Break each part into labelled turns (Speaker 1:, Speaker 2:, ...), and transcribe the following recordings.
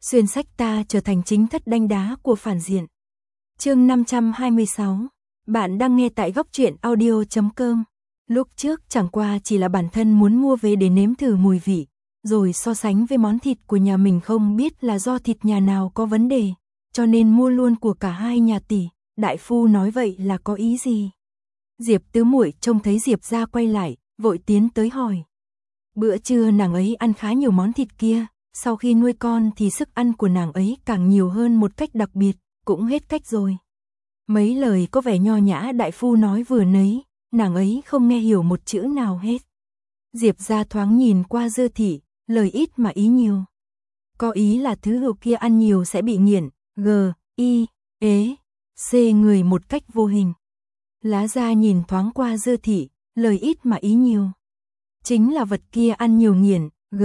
Speaker 1: xuyên sách ta trở thành chính thất đanh đá của phản diện. Chương 526. Bạn đang nghe tại góc truyện audio.com. Lúc trước chẳng qua chỉ là bản thân muốn mua về để nếm thử mùi vị, rồi so sánh với món thịt của nhà mình, không biết là do thịt nhà nào có vấn đề, cho nên mua luôn của cả hai nhà tỷ. Đại phu nói vậy là có ý gì? Diệp Tứ Muội trông thấy Diệp gia quay lại, vội tiến tới hỏi. Bữa trưa nàng ấy ăn khá nhiều món thịt kia, sau khi nuôi con thì sức ăn của nàng ấy càng nhiều hơn một cách đặc biệt, cũng hết cách rồi. Mấy lời có vẻ nho nhã đại phu nói vừa nấy, nàng ấy không nghe hiểu một chữ nào hết. Diệp gia thoáng nhìn qua Dư thị, lời ít mà ý nhiều. Có ý là thứ rượu kia ăn nhiều sẽ bị nghiện, C người một cách vô hình. Lá gia nhìn thoáng qua Dư thị, lời ít mà ý nhiều. Chính là vật kia ăn nhiều nghiện,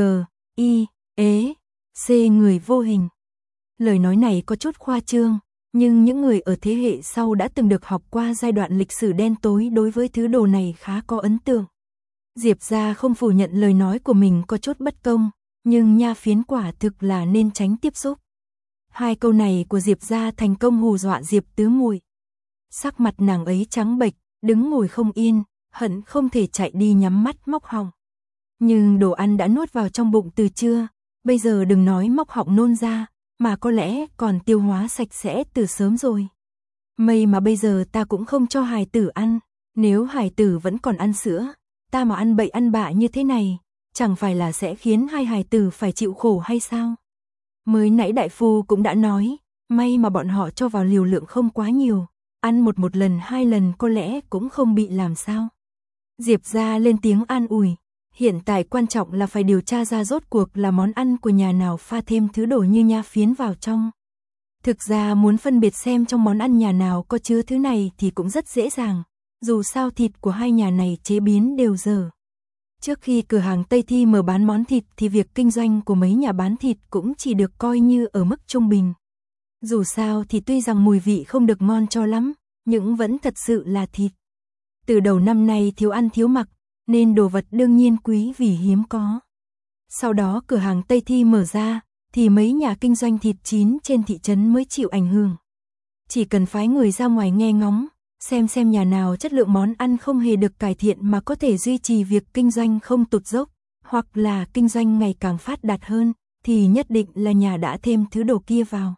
Speaker 1: C người vô hình. Lời nói này có chút khoa trương, nhưng những người ở thế hệ sau đã từng được học qua giai đoạn lịch sử đen tối đối với thứ đồ này khá có ấn tượng. Diệp gia không phủ nhận lời nói của mình có chút bất công, nhưng nha phiến quả thực là nên tránh tiếp xúc. Hai câu này của Diệp gia thành công hù dọa Diệp Tứ Muội. Sắc mặt nàng ấy trắng bệch, đứng ngồi không yên, hận không thể chạy đi nhắm mắt móc họng. Nhưng đồ ăn đã nuốt vào trong bụng từ trưa, bây giờ đừng nói móc họng nôn ra, mà có lẽ còn tiêu hóa sạch sẽ từ sớm rồi. May mà bây giờ ta cũng không cho hài tử ăn, nếu hài tử vẫn còn ăn sữa, ta mà ăn bậy ăn bạ như thế này, chẳng phải là sẽ khiến hai hài tử phải chịu khổ hay sao? Mới nãy đại phu cũng đã nói, may mà bọn họ cho vào liều lượng không quá nhiều, ăn một lần hai lần có lẽ cũng không bị làm sao. Diệp gia lên tiếng an ủi, hiện tại quan trọng là phải điều tra ra rốt cuộc là món ăn của nhà nào pha thêm thứ đồ như nha phiến vào trong. Thực ra muốn phân biệt xem trong món ăn nhà nào có chứa thứ này thì cũng rất dễ dàng, dù sao thịt của hai nhà này chế biến đều dở. Trước khi cửa hàng Tây Thi mở bán món thịt thì việc kinh doanh của mấy nhà bán thịt cũng chỉ được coi như ở mức trung bình. Dù sao thì tuy rằng mùi vị không được ngon cho lắm, nhưng vẫn thật sự là thịt. Từ đầu năm nay thiếu ăn thiếu mặc, nên đồ vật đương nhiên quý vì hiếm có. Sau đó cửa hàng Tây Thi mở ra, thì mấy nhà kinh doanh thịt chín trên thị trấn mới chịu ảnh hưởng. Chỉ cần phái người ra ngoài nghe ngóng, xem nhà nào chất lượng món ăn không hề được cải thiện mà có thể duy trì việc kinh doanh không tụt dốc, hoặc là kinh doanh ngày càng phát đạt hơn, thì nhất định là nhà đã thêm thứ đồ kia vào.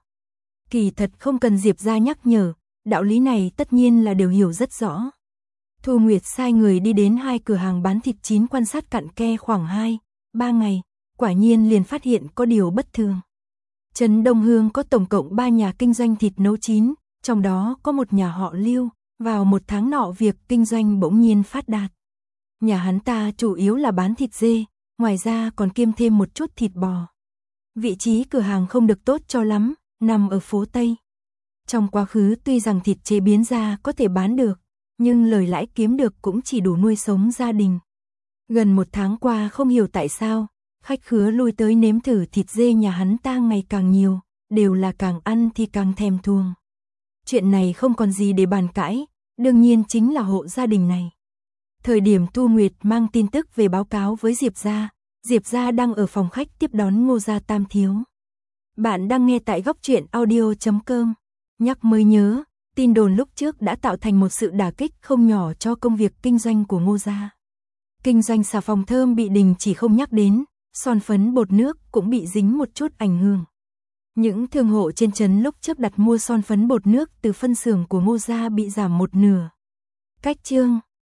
Speaker 1: Kỳ thật không cần Diệp gia nhắc nhở, đạo lý này tất nhiên là đều hiểu rất rõ. Thu Nguyệt sai người đi đến hai cửa hàng bán thịt chín quan sát cặn kẽ khoảng 2-3 ngày, quả nhiên liền phát hiện có điều bất thường. Trấn Đông Hương có tổng cộng 3 nhà kinh doanh thịt nấu chín, trong đó có một nhà họ Lưu, vào một tháng nọ việc kinh doanh bỗng nhiên phát đạt. Nhà hắn ta chủ yếu là bán thịt dê, ngoài ra còn kiêm thêm một chút thịt bò. Vị trí cửa hàng không được tốt cho lắm, nằm ở phố Tây. Trong quá khứ tuy rằng thịt chế biến ra có thể bán được, nhưng lời lãi kiếm được cũng chỉ đủ nuôi sống gia đình. Gần một tháng qua không hiểu tại sao, khách khứa lui tới nếm thử thịt dê nhà hắn ta ngày càng nhiều, đều là càng ăn thì càng thèm thuồng. Chuyện này không còn gì để bàn cãi, đương nhiên chính là hộ gia đình này. Thời điểm Thu Nguyệt mang tin tức về báo cáo với Diệp gia đang ở phòng khách tiếp đón Ngô gia tam thiếu. Bạn đang nghe tại góc truyện audio.com. Nhắc mới nhớ, tin đồn lúc trước đã tạo thành một sự đả kích không nhỏ cho công việc kinh doanh của Ngô gia. Kinh doanh xà phòng thơm bị đình chỉ không nhắc đến, son phấn bột nước cũng bị dính một chút ảnh hưởng. Những thương hộ trên trấn lúc trước đặt mua son phấn bột nước từ phân xưởng của Ngô gia bị giảm một nửa. Cách chương